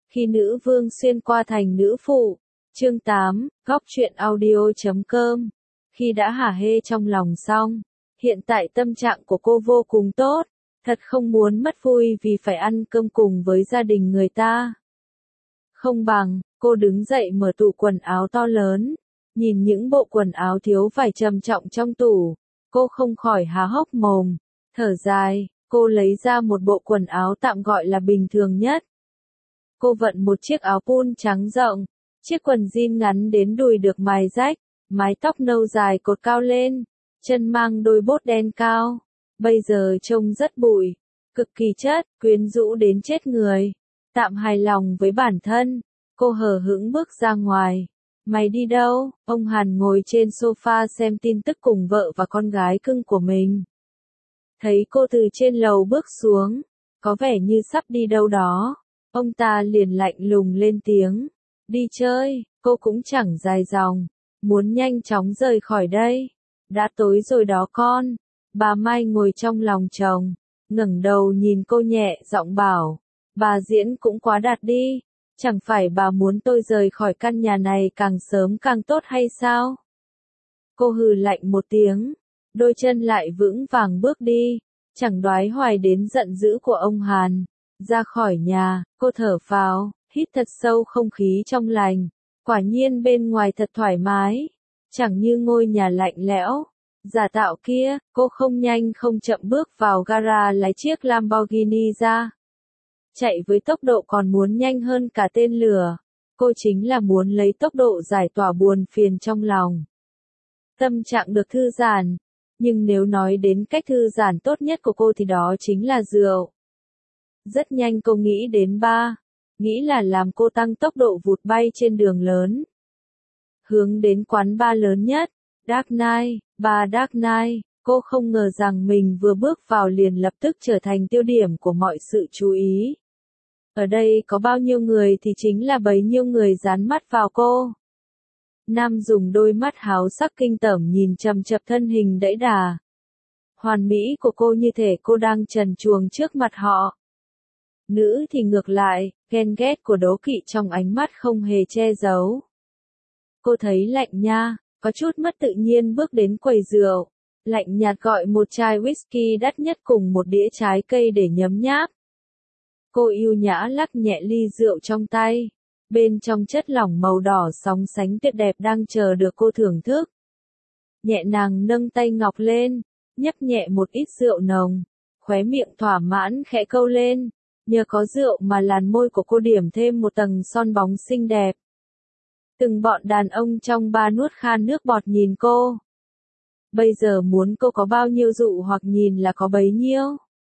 Khi nữ vương xuyên qua thành nữ phụ. Chương 8, góc truyện audio.com. Khi đã hả hê trong lòng xong, hiện tại tâm trạng của cô vô cùng tốt, thật không muốn mất vui vì phải ăn cơm cùng với gia đình người ta. Không bằng, cô đứng dậy mở tủ quần áo to lớn, nhìn những bộ quần áo thiếu vải trầm trọng trong tủ, cô không khỏi há hốc mồm, thở dài, cô lấy ra một bộ quần áo tạm gọi là bình thường nhất. Cô vận một chiếc áo pun trắng rộng, chiếc quần jean ngắn đến đùi được mài rách, mái tóc nâu dài cột cao lên, chân mang đôi bốt đen cao, bây giờ trông rất bụi, cực kỳ chất, quyến rũ đến chết người. Tạm hài lòng với bản thân, cô hờ hững bước ra ngoài. Mày đi đâu? Ông Hàn ngồi trên sofa xem tin tức cùng vợ và con gái cưng của mình. Thấy cô từ trên lầu bước xuống, có vẻ như sắp đi đâu đó. Ông ta liền lạnh lùng lên tiếng. Đi chơi, cô cũng chẳng dài dòng, muốn nhanh chóng rời khỏi đây. Đã tối rồi đó con. Bà Mai ngồi trong lòng chồng, ngẩng đầu nhìn cô nhẹ giọng bảo. Bà diễn cũng quá đạt đi. Chẳng phải bà muốn tôi rời khỏi căn nhà này càng sớm càng tốt hay sao? Cô hừ lạnh một tiếng, đôi chân lại vững vàng bước đi, chẳng đoái hoài đến giận dữ của ông Hàn. Ra khỏi nhà, cô thở phào, hít thật sâu không khí trong lành. Quả nhiên bên ngoài thật thoải mái, chẳng như ngôi nhà lạnh lẽo. Giả tạo kia, cô không nhanh không chậm bước vào gara lấy chiếc Lamborghini ra. Chạy với tốc độ còn muốn nhanh hơn cả tên lửa. Cô chính là muốn lấy tốc độ giải tỏa buồn phiền trong lòng. Tâm trạng được thư giãn, nhưng nếu nói đến cách thư giãn tốt nhất của cô thì đó chính là rượu. Rất nhanh cô nghĩ đến ba, nghĩ là làm cô tăng tốc độ vụt bay trên đường lớn. Hướng đến quán bar lớn nhất, Dark Knight, bar Dark Knight, cô không ngờ rằng mình vừa bước vào liền lập tức trở thành tiêu điểm của mọi sự chú ý. Ở đây có bao nhiêu người thì chính là bấy nhiêu người dán mắt vào cô. Nam dùng đôi mắt háo sắc kinh tởm nhìn chằm chằm thân hình đẫy đà. Hoàn mỹ của cô như thể cô đang trần truồng trước mặt họ. Nữ thì ngược lại, ghen ghét của đố kỵ trong ánh mắt không hề che giấu. Cô thấy lạnh nha, có chút mất tự nhiên bước đến quầy rượu, lạnh nhạt gọi một chai whisky đắt nhất cùng một đĩa trái cây để nhấm nháp. Cô yêu nhã lắc nhẹ ly rượu trong tay, bên trong chất lỏng màu đỏ sóng sánh tuyệt đẹp đang chờ được cô thưởng thức. Nhẹ nàng nâng tay ngọc lên, nhấp nhẹ một ít rượu nồng, khóe miệng thỏa mãn khẽ câu lên, nhờ có rượu mà làn môi của cô điểm thêm một tầng son bóng xinh đẹp. Từng bọn đàn ông trong bar nuốt khan nước bọt nhìn cô. Bây giờ muốn cô có bao nhiêu dụ hoặc nhìn là có bấy nhiêu.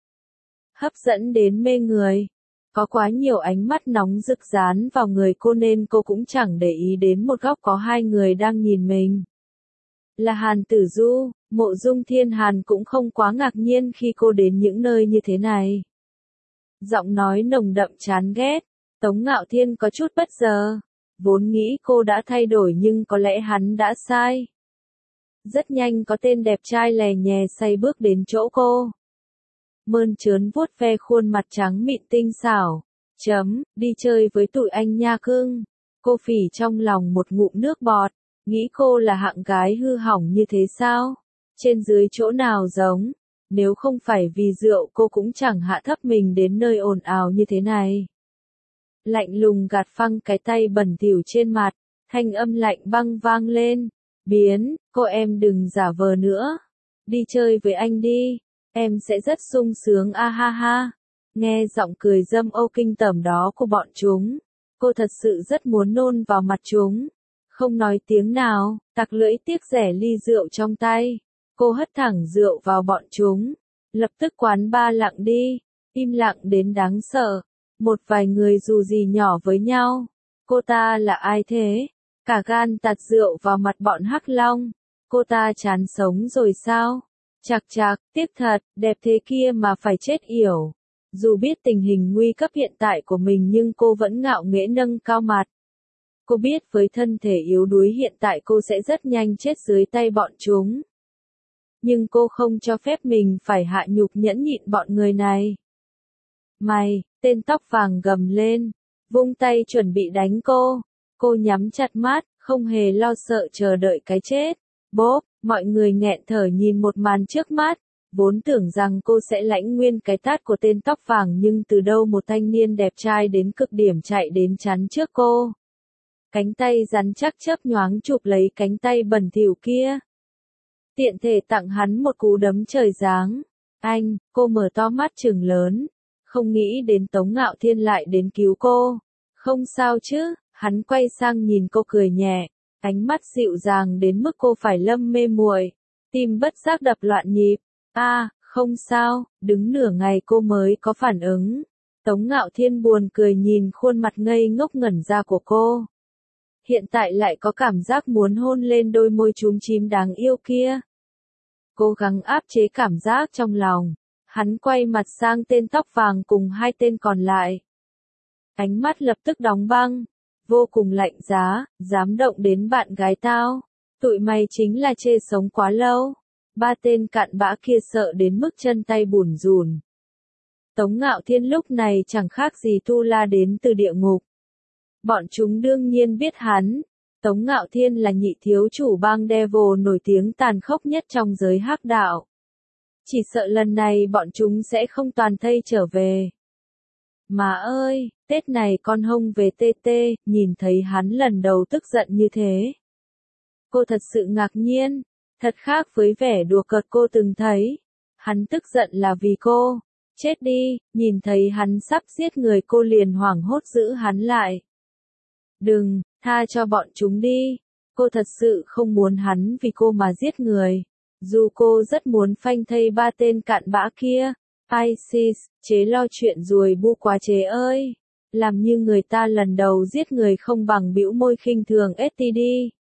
Hấp dẫn đến mê người. Có quá nhiều ánh mắt nóng rực dán vào người cô nên cô cũng chẳng để ý đến một góc có hai người đang nhìn mình. Là Hàn Tử Du, Mộ Dung Thiên Hàn cũng không quá ngạc nhiên khi cô đến những nơi như thế này. Giọng nói nồng đậm chán ghét, Tống Ngạo Thiên có chút bất ngờ. Vốn nghĩ cô đã thay đổi nhưng có lẽ hắn đã sai. Rất nhanh có tên đẹp trai lè nhè say bước đến chỗ cô. Mơn trớn vuốt ve khuôn mặt trắng mịn tinh xảo. Đi chơi với tụi anh nha cưng. Cô phỉ trong lòng một ngụm nước bọt. Nghĩ cô là hạng gái hư hỏng như thế sao? Trên dưới chỗ nào giống? Nếu không phải vì rượu cô cũng chẳng hạ thấp mình đến nơi ồn ào như thế này. Lạnh lùng gạt phăng cái tay bẩn thỉu trên mặt. Thanh âm lạnh băng vang lên. Biến, cô em đừng giả vờ nữa. Đi chơi với anh đi. Em sẽ rất sung sướng a ha ha. Nghe giọng cười dâm ô kinh tởm đó của bọn chúng. Cô thật sự rất muốn nôn vào mặt chúng. Không nói tiếng nào, tặc lưỡi tiếc rẻ ly rượu trong tay. Cô hất thẳng rượu vào bọn chúng. Lập tức quán bar lặng đi. Im lặng đến đáng sợ. Một vài người dù gì nhỏ với nhau. Cô ta là ai thế? Cả gan tạt rượu vào mặt bọn Hắc Long. Cô ta chán sống rồi sao? Chạc chạc, tiếc thật, đẹp thế kia mà phải chết yểu. Dù biết tình hình nguy cấp hiện tại của mình nhưng cô vẫn ngạo nghễ nâng cao mặt. Cô biết với thân thể yếu đuối hiện tại cô sẽ rất nhanh chết dưới tay bọn chúng. Nhưng cô không cho phép mình phải hạ nhục nhẫn nhịn bọn người này. Mày, tên tóc vàng gầm lên. vung tay chuẩn bị đánh cô. Cô nhắm chặt mắt, không hề lo sợ chờ đợi cái chết. Bốp, mọi người nghẹn thở nhìn một màn trước mắt. Vốn tưởng rằng cô sẽ lãnh nguyên cái tát của tên tóc vàng nhưng từ đâu một thanh niên đẹp trai đến cực điểm chạy đến chắn trước cô. Cánh tay rắn chắc chớp nhoáng chụp lấy cánh tay bẩn thỉu kia. Tiện thể tặng hắn một cú đấm trời giáng. Anh, cô mở to mắt trừng lớn. Không nghĩ đến Tống Ngạo Thiên lại đến cứu cô. Không sao chứ, hắn quay sang nhìn cô cười nhẹ. Ánh mắt dịu dàng đến mức cô phải lâm mê muội. Tim bất giác đập loạn nhịp. Không sao, đứng nửa ngày cô mới có phản ứng. Tống Ngạo Thiên buồn cười nhìn khuôn mặt ngây ngốc ngẩn ra của cô. Hiện tại lại có cảm giác muốn hôn lên đôi môi chúm chím đáng yêu kia. Cố gắng áp chế cảm giác trong lòng. Hắn quay mặt sang tên tóc vàng cùng hai tên còn lại. Ánh mắt lập tức đóng băng. Vô cùng lạnh giá, dám động đến bạn gái tao. Tụi mày chính là chê sống quá lâu. Ba tên cặn bã kia sợ đến mức chân tay bủn rủn. Tống Ngạo Thiên lúc này chẳng khác gì Tu La đến từ địa ngục. Bọn chúng đương nhiên biết hắn. Tống Ngạo Thiên là nhị thiếu chủ bang Devil nổi tiếng tàn khốc nhất trong giới hắc đạo. Chỉ sợ lần này bọn chúng sẽ không toàn thây trở về. Má ơi, Tết này con hông về tê tê, nhìn thấy hắn lần đầu tức giận như thế. Cô thật sự ngạc nhiên, thật khác với vẻ đùa cợt cô từng thấy. Hắn tức giận là vì cô. Chết đi, nhìn thấy hắn sắp giết người cô liền hoảng hốt giữ hắn lại. Đừng, tha cho bọn chúng đi. Cô thật sự không muốn hắn vì cô mà giết người. Dù cô rất muốn phanh thây ba tên cặn bã kia. Isis, chế lo chuyện ruồi bu quá chế ơi. Làm như người ta lần đầu giết người không bằng bĩu môi khinh thường STD.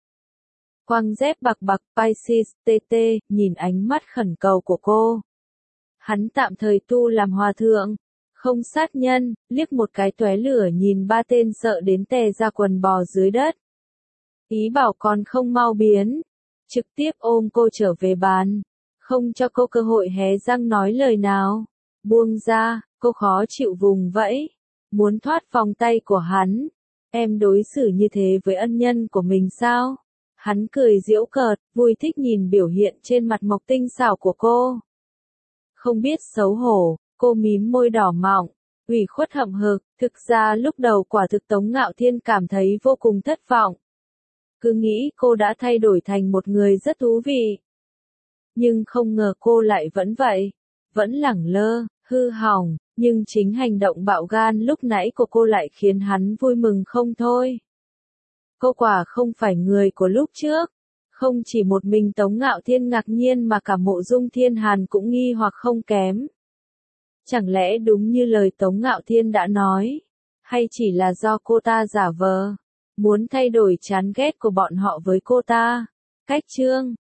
Quăng dép bạc bạc Pisces, TT, nhìn ánh mắt khẩn cầu của cô. Hắn tạm thời tu làm hòa thượng. Không sát nhân, liếc một cái tóe lửa nhìn ba tên sợ đến tè ra quần bò dưới đất. Ý bảo còn không mau biến. Trực tiếp ôm cô trở về bàn. Không cho cô cơ hội hé răng nói lời nào. Buông ra, cô khó chịu vùng vẫy. Muốn thoát vòng tay của hắn. Em đối xử như thế với ân nhân của mình sao? Hắn cười giễu cợt, vui thích nhìn biểu hiện trên mặt mộc tinh xảo của cô. Không biết xấu hổ, cô mím môi đỏ mọng, ủy khuất hậm hực. Thực ra lúc đầu quả thực Tống Ngạo Thiên cảm thấy vô cùng thất vọng. Cứ nghĩ cô đã thay đổi thành một người rất thú vị. Nhưng không ngờ cô lại vẫn vậy. Vẫn lẳng lơ, hư hỏng, nhưng chính hành động bạo gan lúc nãy của cô lại khiến hắn vui mừng không thôi. Cô quả không phải người của lúc trước. Không chỉ một mình Tống Ngạo Thiên ngạc nhiên mà cả Mộ Dung Thiên Hàn cũng nghi hoặc không kém. Chẳng lẽ đúng như lời Tống Ngạo Thiên đã nói? Hay chỉ là do cô ta giả vờ? Muốn thay đổi chán ghét của bọn họ với cô ta? Cách chương